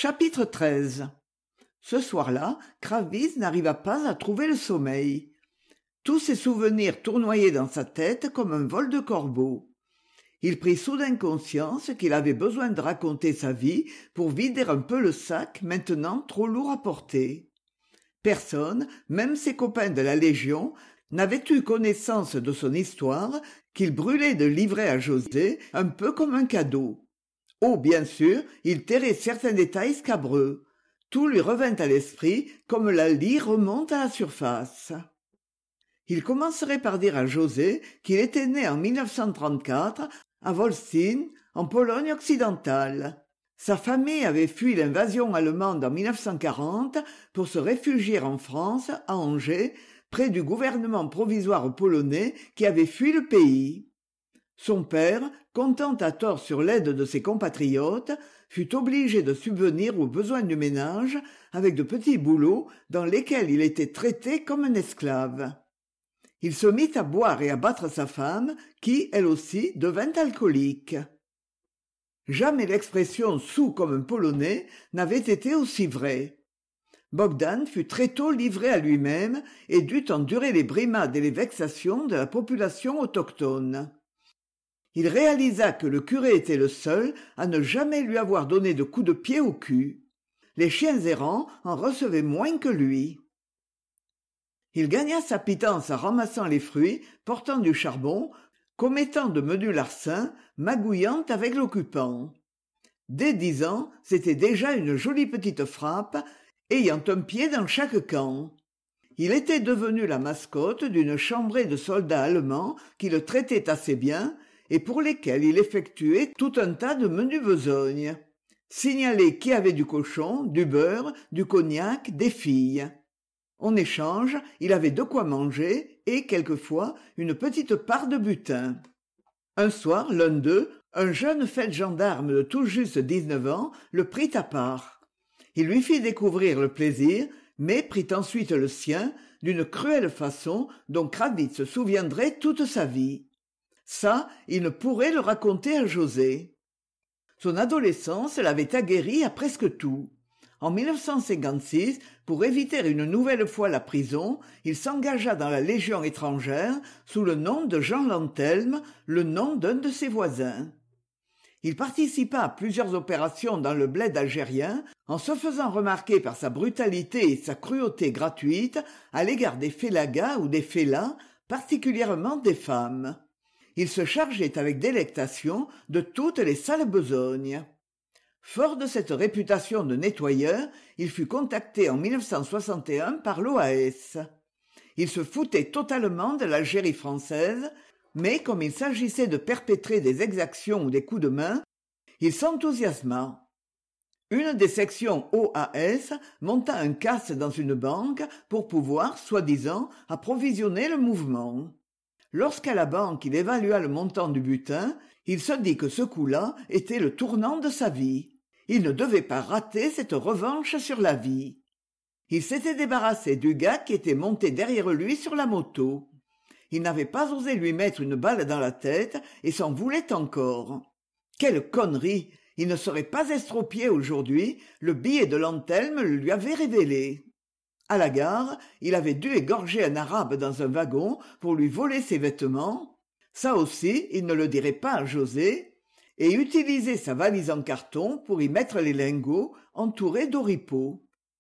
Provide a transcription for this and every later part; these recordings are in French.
Chapitre 13. Ce soir-là, Kravis n'arriva pas à trouver le sommeil. Tous ses souvenirs tournoyaient dans sa tête comme un vol de corbeaux. Il prit soudain conscience qu'il avait besoin de raconter sa vie pour vider un peu le sac maintenant trop lourd à porter. Personne, même ses copains de la Légion, n'avait eu connaissance de son histoire qu'il brûlait de livrer à José un peu comme un cadeau. Oh, bien sûr, il tairait certains détails scabreux. Tout lui revint à l'esprit comme la lie remonte à la surface. Il commencerait par dire à José qu'il était né en 1934 à Wolsztyn, en Pologne occidentale. Sa famille avait fui l'invasion allemande en 1940 pour se réfugier en France, à Angers, près du gouvernement provisoire polonais qui avait fui le pays. Son père, comptant à tort sur l'aide de ses compatriotes, fut obligé de subvenir aux besoins du ménage avec de petits boulots dans lesquels il était traité comme un esclave. Il se mit à boire et à battre sa femme, qui, elle aussi, devint alcoolique. Jamais l'expression « saoul comme un Polonais » n'avait été aussi vraie. Bogdan fut très tôt livré à lui-même et dut endurer les brimades et les vexations de la population autochtone. Il réalisa que le curé était le seul à ne jamais lui avoir donné de coups de pied au cul. Les chiens errants en recevaient moins que lui. Il gagna sa pitance en ramassant les fruits, portant du charbon, commettant de menus larcins, magouillant avec l'occupant. Dès 10 ans, c'était déjà une jolie petite frappe, ayant un pied dans chaque camp. Il était devenu la mascotte d'une chambrée de soldats allemands qui le traitaient assez bien, et pour lesquels il effectuait tout un tas de menues besognes. Signaler qui avait du cochon, du beurre, du cognac, des filles. En échange, il avait de quoi manger et, quelquefois, une petite part de butin. Un soir, l'un d'eux, un jeune feld-gendarme de tout juste 19 ans, le prit à part. Il lui fit découvrir le plaisir, mais prit ensuite le sien, d'une cruelle façon dont Kravis se souviendrait toute sa vie. Ça, il ne pourrait le raconter à José. Son adolescence l'avait aguerri à presque tout. En 1956, pour éviter une nouvelle fois la prison, il s'engagea dans la Légion étrangère sous le nom de Jean Lantelme, le nom d'un de ses voisins. Il participa à plusieurs opérations dans le bled algérien, en se faisant remarquer par sa brutalité et sa cruauté gratuite à l'égard des félagas ou des fellahs, particulièrement des femmes. Il se chargeait avec délectation de toutes les sales besognes. Fort de cette réputation de nettoyeur, il fut contacté en 1961 par l'OAS. Il se foutait totalement de l'Algérie française, mais comme il s'agissait de perpétrer des exactions ou des coups de main, il s'enthousiasma. Une des sections OAS monta un casse dans une banque pour pouvoir, soi-disant, approvisionner le mouvement. Lorsqu'à la banque il évalua le montant du butin, il se dit que ce coup-là était le tournant de sa vie. Il ne devait pas rater cette revanche sur la vie. Il s'était débarrassé du gars qui était monté derrière lui sur la moto. Il n'avait pas osé lui mettre une balle dans la tête et s'en voulait encore. Quelle connerie! Il ne serait pas estropié aujourd'hui, le billet de Lantelme le lui avait révélé. À la gare, il avait dû égorger un arabe dans un wagon pour lui voler ses vêtements. Ça aussi, il ne le dirait pas à José. Et utiliser sa valise en carton pour y mettre les lingots entourés d'oripeaux.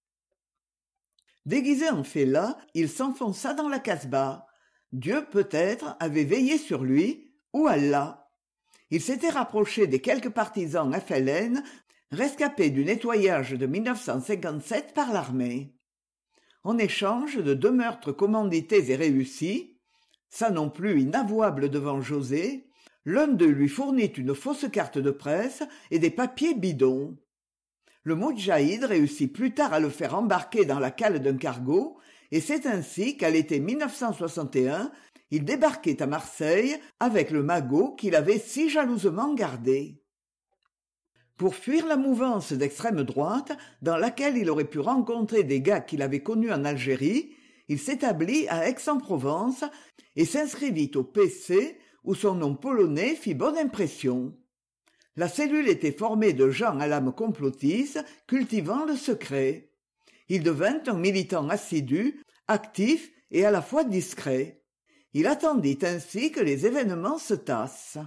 Déguisé en fellah, il s'enfonça dans la Casbah. Dieu, peut-être, avait veillé sur lui, ou Allah. Il s'était rapproché des quelques partisans FLN rescapés du nettoyage de 1957 par l'armée. En échange de 2 meurtres commandités et réussis, ça non plus inavouable devant José, l'un d'eux lui fournit une fausse carte de presse et des papiers bidons. Le moudjahid réussit plus tard à le faire embarquer dans la cale d'un cargo, et c'est ainsi qu'à l'été 1961, il débarquait à Marseille avec le magot qu'il avait si jalousement gardé. Pour fuir la mouvance d'extrême droite, dans laquelle il aurait pu rencontrer des gars qu'il avait connus en Algérie, il s'établit à Aix-en-Provence et s'inscrivit au PC, où son nom polonais fit bonne impression. La cellule était formée de gens à l'âme complotiste, cultivant le secret. Il devint un militant assidu, actif et à la fois discret. Il attendit ainsi que les événements se tassent.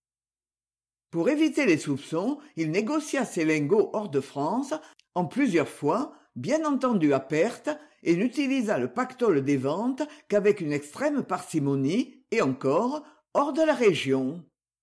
Pour éviter les soupçons, il négocia ses lingots hors de France, en plusieurs fois, bien entendu à perte, et n'utilisa le pactole des ventes qu'avec une extrême parcimonie, et encore, hors de la région.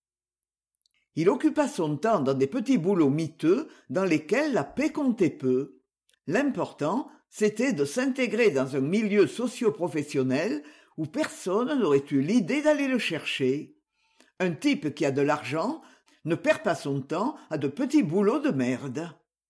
Il occupa son temps dans des petits boulots miteux dans lesquels la paix comptait peu. L'important, c'était de s'intégrer dans un milieu socio-professionnel où personne n'aurait eu l'idée d'aller le chercher. Un type qui a de l'argent ne perd pas son temps à de petits boulots de merde.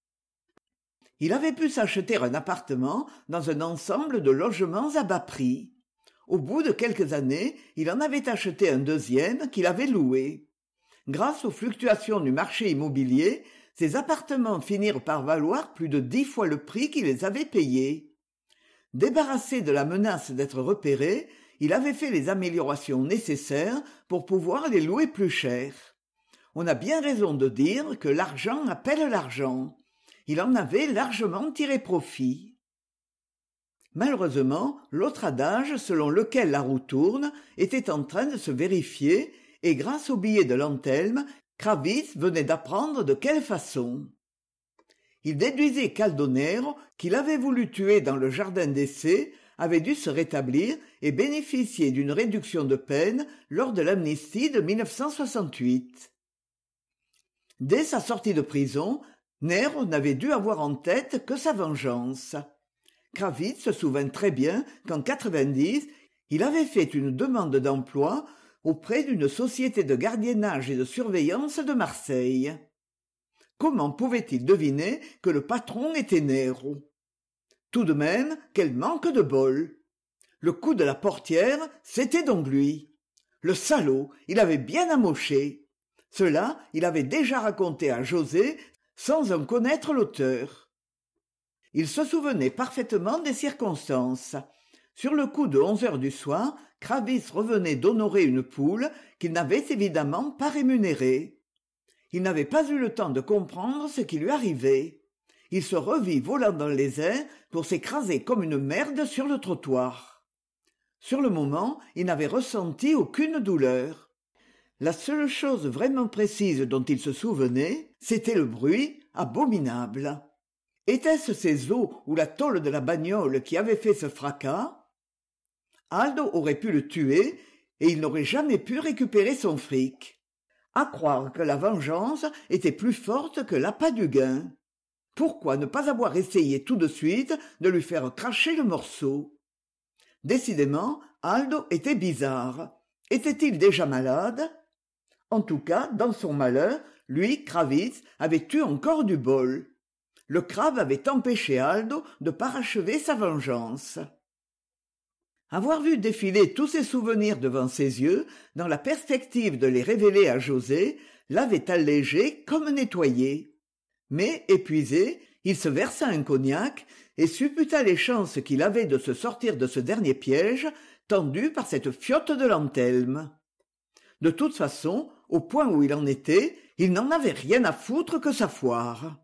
Il avait pu s'acheter un appartement dans un ensemble de logements à bas prix. Au bout de quelques années, il en avait acheté un deuxième qu'il avait loué. Grâce aux fluctuations du marché immobilier, ces appartements finirent par valoir plus de 10 fois le prix qu'il les avait payés. Débarrassé de la menace d'être repéré, il avait fait les améliorations nécessaires pour pouvoir les louer plus cher. On a bien raison de dire que l'argent appelle l'argent. Il en avait largement tiré profit. Malheureusement, l'autre adage selon lequel la roue tourne était en train de se vérifier et grâce au billet de Lantelme, Kravitz venait d'apprendre de quelle façon. Il déduisit qu'Aldonero, qu'il avait voulu tuer dans le jardin d'essai, avait dû se rétablir et bénéficier d'une réduction de peine lors de l'amnistie de 1968. Dès sa sortie de prison, Nero n'avait dû avoir en tête que sa vengeance. Kravitz se souvint très bien qu'en 90, il avait fait une demande d'emploi auprès d'une société de gardiennage et de surveillance de Marseille. Comment pouvait-il deviner que le patron était Nero? Tout de même, quel manque de bol! Le coup de la portière, c'était donc lui. Le salaud, il avait bien amoché. Cela, il avait déjà raconté à José sans en connaître l'auteur. Il se souvenait parfaitement des circonstances. Sur le coup de 11 heures du soir, Kravitz revenait d'honorer une poule qu'il n'avait évidemment pas rémunérée. Il n'avait pas eu le temps de comprendre ce qui lui arrivait. Il se revit volant dans les airs pour s'écraser comme une merde sur le trottoir. Sur le moment, il n'avait ressenti aucune douleur. La seule chose vraiment précise dont il se souvenait, c'était le bruit abominable. Était-ce ses os ou la tôle de la bagnole qui avait fait ce fracas? Aldo aurait pu le tuer et il n'aurait jamais pu récupérer son fric. À croire que la vengeance était plus forte que l'appât du gain. Pourquoi ne pas avoir essayé tout de suite de lui faire cracher le morceau? Décidément, Aldo était bizarre. Était-il déjà malade? En tout cas, dans son malheur, lui, Kravitz, avait eu encore du bol. Le crabe avait empêché Aldo de parachever sa vengeance. Avoir vu défiler tous ses souvenirs devant ses yeux, dans la perspective de les révéler à José, l'avait allégé comme nettoyé. Mais, épuisé, il se versa un cognac et supputa les chances qu'il avait de se sortir de ce dernier piège, tendu par cette fiotte de Lantelme. De toute façon, au point où il en était, il n'en avait rien à foutre que sa foire.